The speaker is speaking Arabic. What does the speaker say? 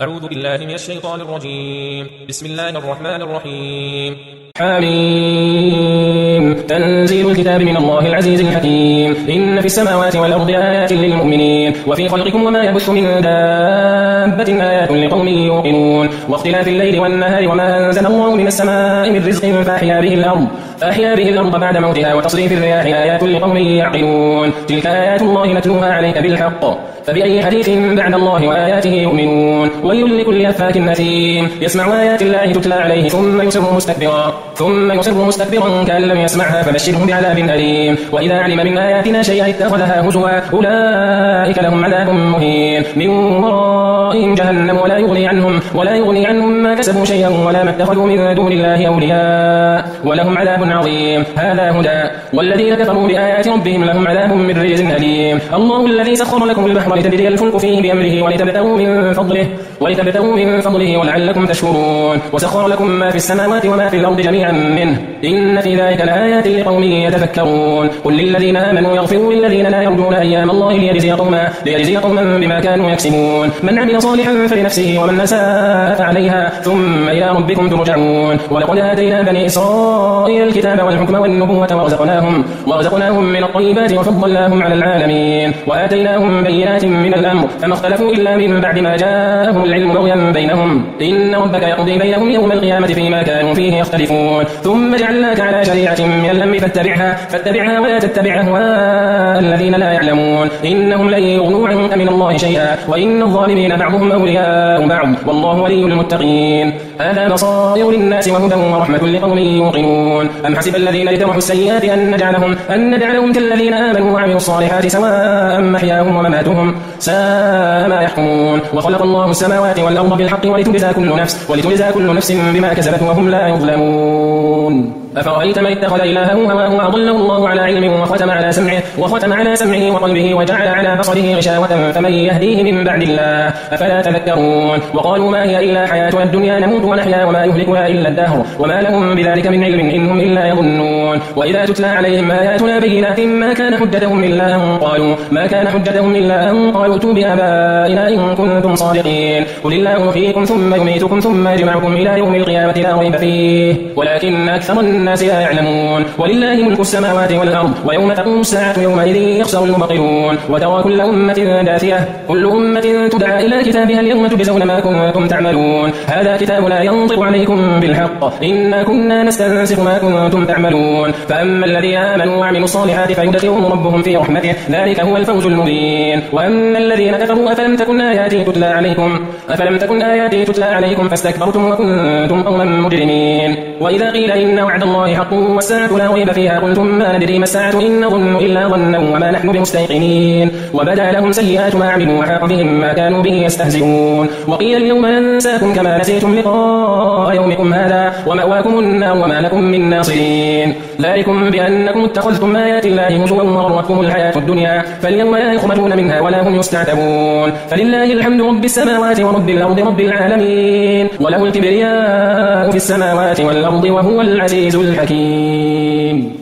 أعوذ بالله من الشيطان الرجيم. بسم الله الرحمن الرحيم. حميم تنزيل الكتاب من الله العزيز الحكيم. إن في السماوات والأرض آيات للمؤمنين وفي خلقكم وما يبث من دابة آيات لقوم يوقنون واختلاف الليل والنهار وما أنزل الله من السماء من رزق فأحيا به الأرض بعد موتها وتصريف الرياح آيات لقوم يعقلون. تلك آيات الله نتلوها عليك بالحق فبأي حديث بعد الله وآياته يؤمنون. ويل لكل أفاك أثيم يسمع آيات الله تتلى عليه ثم يصر مستكبرا كأن لم يسمعها فبشره بعذاب أليم. وإذا علم من آياتنا شيئا اتخذها هزوا أولئك لهم عذاب مهين من ورائهم جهنم ولا يغني عنهم ما كسبوا شيئا ولا ما اتخذوا من دون الله أولياء ولهم عذاب عظيم. هذا هدى والذين كفروا بآيات ربهم لهم عذاب من رجز أليم. الله الذي سخر لكم البحر لتجري الفلك فيه بأمره ولتبتغوا من فضله ولعلكم تشكرون. وسخر لكم ما في السماوات وما في الأرض جميعا منه إن في ذلك لآيات لقوم يتفكرون. قل للذين آمنوا يغفروا للذين لا يرجون أيام الله ليجزي قوما بما كانوا يكسبون. من عمل صالحا فلنفسه ومن أساء فعليها ثم إلى ربكم ترجعون. ولقد آتينا بني إسرائيل الكتاب والحكم والنبوة ورزقناهم من الطيبات وفضلناهم على العالمين وآتيناهم بينات من الأمر فما اختلفوا إلا من بعد ما جاءهم العلم بغيا بينهم إن ربك يقضي بينهم يوم القيامة فيما كانوا فيه يختلفون. ثم جعلناك على شريعة من الأمر فاتبعها ولا تتبع أهواء الذين لا يعلمون إنهم لن يغنوا عنك من الله شيئا وإن الظالمين بعضهم أولياء بعض والله ولي المتقين. هذا بصائر للناس وهدى ورحمة لقوم يوقنون. أم حسب الذين اجترحوا السيئات أن نجعلهم كالذين آمنوا وعملوا الصالحات سواء محياهم ومماتهم ساء ما يحكمون. وخلق الله السماوات والأرض بالحق ولتجزى كل نفس بما كسبت وهم لا يظلمون. أفرأيت من اتخذ إلهه هواه وأضله الله على علم وختم على سمعه وقلبه وجعل على بصره غشاوة فمن يهديه من بعد الله أفلا تذكرون. وقالوا ما هي إلا حياتنا الدنيا نموت ونحيا وما يهلكنا إلا الدهر وما لهم بذلك من علم إنهم إلا يظنون. وإذا تتلى عليهم آياتنا بينات ما كان حجتهم إلا أن قالوا ائتوا بآبائنا إن كنتم صادقين. قل الله يحييكم ثم يميتكم ثم يجمعكم إلى يوم القيامة لا ريب فيه ولكن أكثر الناس لا يعلمون. ولله ملك السماوات والأرض ويوم تقوم الساعة يومئذ يخسر المبطلون. وترى كل أمة داثية كل أمة تدعى إلى كتابها اليوم تجزون ما كنتم تعملون. هذا كتابنا ينطق عليكم بالحق إنا كنا نستنسخ ما كنتم تعملون. فأما الذين آمنوا وعملوا الصالحات فيدخلهم ربهم في رحمته ذلك هو الفوز المبين. وأما الذين كفروا أفلم تكن آياتي تتلى عليكم فاستكبرتم وكنتم قوما مجرمين. وإذا قيل إن وعد الله حق والساعة لا ريب فيها قلتم ما ندري ما الساعة إن نظن إلا ظنا وما نحن بمستيقنين. وبدا لهم سيئات ما عملوا وحاق بهم ما كانوا به يستهزئون. وقيل اليوم ننساكم كما نسيتم لقاء يومكم هذا ومأواكم النار وما لكم من ناصرين. ذلكم بأنكم اتخذتم آيات الله هزوا وغرتكم الحياة الدنيا فاليوم لا يخرجون منها ولا هم يستعتبون. فلله الحمد رب السماوات ورب الأرض رب العالمين وله الكبرياء في السماوات والأرض وهو العزيز الحكيم.